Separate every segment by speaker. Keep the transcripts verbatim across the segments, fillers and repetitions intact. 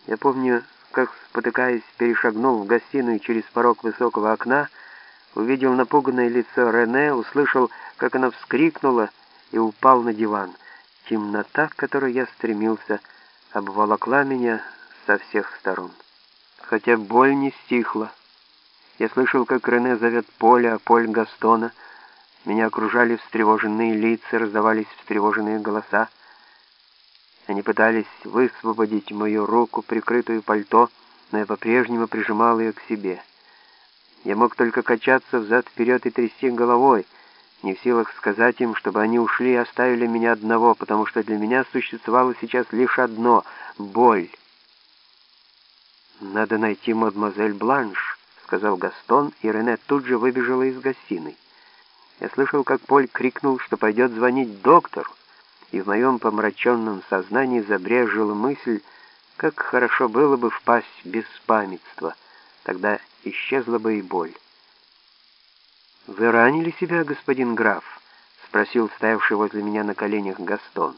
Speaker 1: Я помню, как, спотыкаясь, перешагнул в гостиную через порог высокого окна, увидел напуганное лицо Рене, услышал, как она вскрикнула, и упал на диван. Темнота, к которой я стремился, обволокла меня со всех сторон. Хотя боль не стихла. Я слышал, как Рене зовет Поля, а Поль Гастона. Меня окружали встревоженные лица, раздавались встревоженные голоса. Они пытались высвободить мою руку, прикрытую пальто, но я по-прежнему прижимал ее к себе. Я мог только качаться взад-вперед и трясти головой, не в силах сказать им, чтобы они ушли и оставили меня одного, потому что для меня существовало сейчас лишь одно — боль. «Надо найти мадемуазель Бланш», — сказал Гастон, и Рене тут же выбежала из гостиной. Я слышал, как Поль крикнул, что пойдет звонить доктору, и в моем помраченном сознании забрежила мысль, как хорошо было бы впасть в беспамятство, тогда исчезла бы и боль. «Вы ранили себя, господин граф?» — спросил стоявший возле меня на коленях Гастон.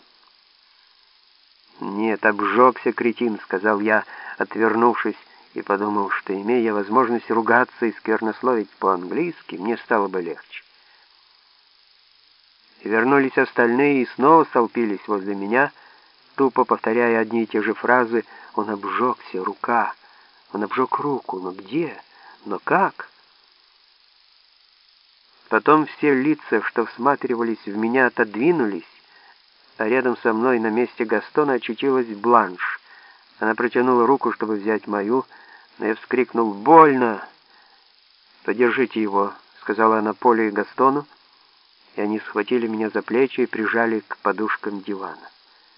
Speaker 1: «Нет, обжегся, кретин», — сказал я, отвернувшись, и подумал, что, имея возможность ругаться и сквернословить по-английски, мне стало бы легче. И вернулись остальные и снова столпились возле меня, тупо повторяя одни и те же фразы: «Он обжегся, рука! Он обжег руку! Но где? Но как?» Потом все лица, что всматривались в меня, отодвинулись, а рядом со мной на месте Гастона очутилась Бланш. Она протянула руку, чтобы взять мою, но я вскрикнул: «Больно!» «Подержите его», — сказала она Полю и Гастону, и они схватили меня за плечи и прижали к подушкам дивана.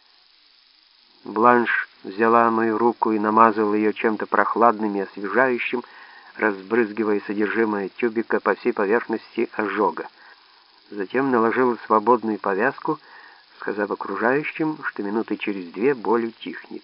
Speaker 1: Бланш взяла мою руку и намазала ее чем-то прохладным и освежающим, разбрызгивая содержимое тюбика по всей поверхности ожога. Затем наложила свободную повязку, сказав окружающим, что минуты через две боль утихнет.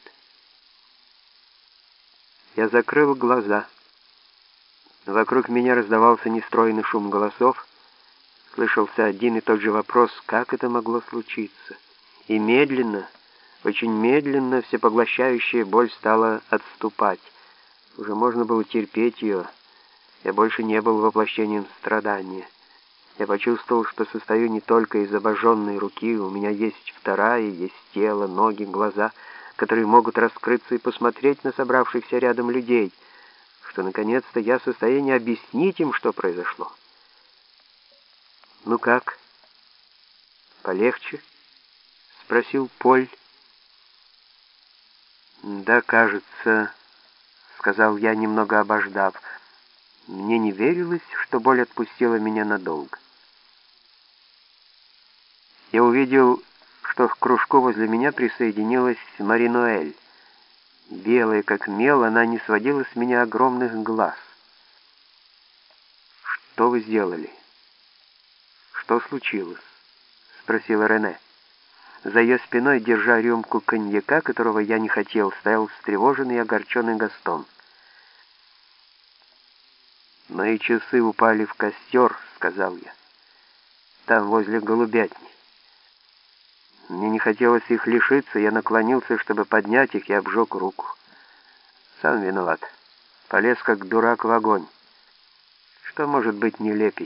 Speaker 1: Я закрыл глаза. Вокруг меня раздавался нестройный шум голосов, слышался один и тот же вопрос: как это могло случиться? И медленно, очень медленно всепоглощающая боль стала отступать. Уже можно было терпеть ее. Я больше не был воплощением страдания. Я почувствовал, что состою не только из обожженной руки, у меня есть вторая, есть тело, ноги, глаза, которые могут раскрыться и посмотреть на собравшихся рядом людей, что наконец-то я в состоянии объяснить им, что произошло. «Ну как? Полегче?» — спросил Поль. «Да, кажется», — сказал я, немного обождав. Мне не верилось, что боль отпустила меня надолго. Я увидел, что к кружку возле меня присоединилась Мари-Ноэль. Белая, как мел, она не сводила с меня огромных глаз. «Что вы сделали? Что случилось?» — спросила Рене. За ее спиной, держа рюмку коньяка, которого я не хотел, стоял встревоженный и огорченный Гастон. «Мои часы упали в костер», — сказал я. «Там, возле голубятни. Мне не хотелось их лишиться, я наклонился, чтобы поднять их, и обжег руку. Сам виноват. Полез, как дурак, в огонь. Что может быть нелепей?»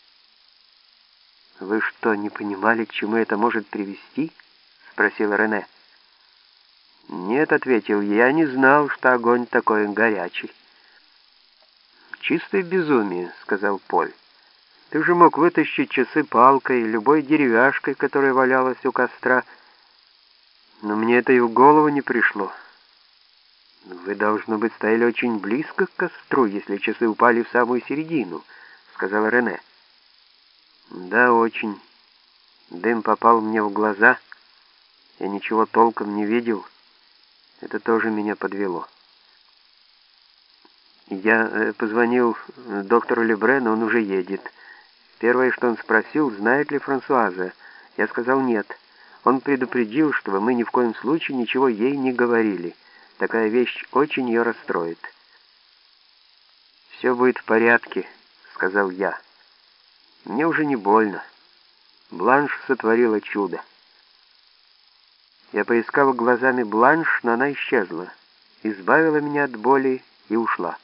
Speaker 1: «Вы что, не понимали, к чему это может привести?» — спросила Рене. «Нет», — ответил я, — «я не знал, что огонь такой горячий». «Чистое безумие», — сказал Поль. «Ты же мог вытащить часы палкой, любой деревяшкой, которая валялась у костра. Но мне это и в голову не пришло». «Вы, должно быть, стояли очень близко к костру, если часы упали в самую середину», — сказала Рене. «Да, очень. Дым попал мне в глаза. Я ничего толком не видел. Это тоже меня подвело. Я э, позвонил доктору Лебре, но он уже едет. Первое, что он спросил, знает ли Франсуаза. Я сказал нет. Он предупредил, чтобы мы ни в коем случае ничего ей не говорили. Такая вещь очень ее расстроит». «Все будет в порядке», — сказал я. «Мне уже не больно. Бланш сотворила чудо». Я поискал глазами Бланш, но она исчезла. избавила меня от боли и ушла.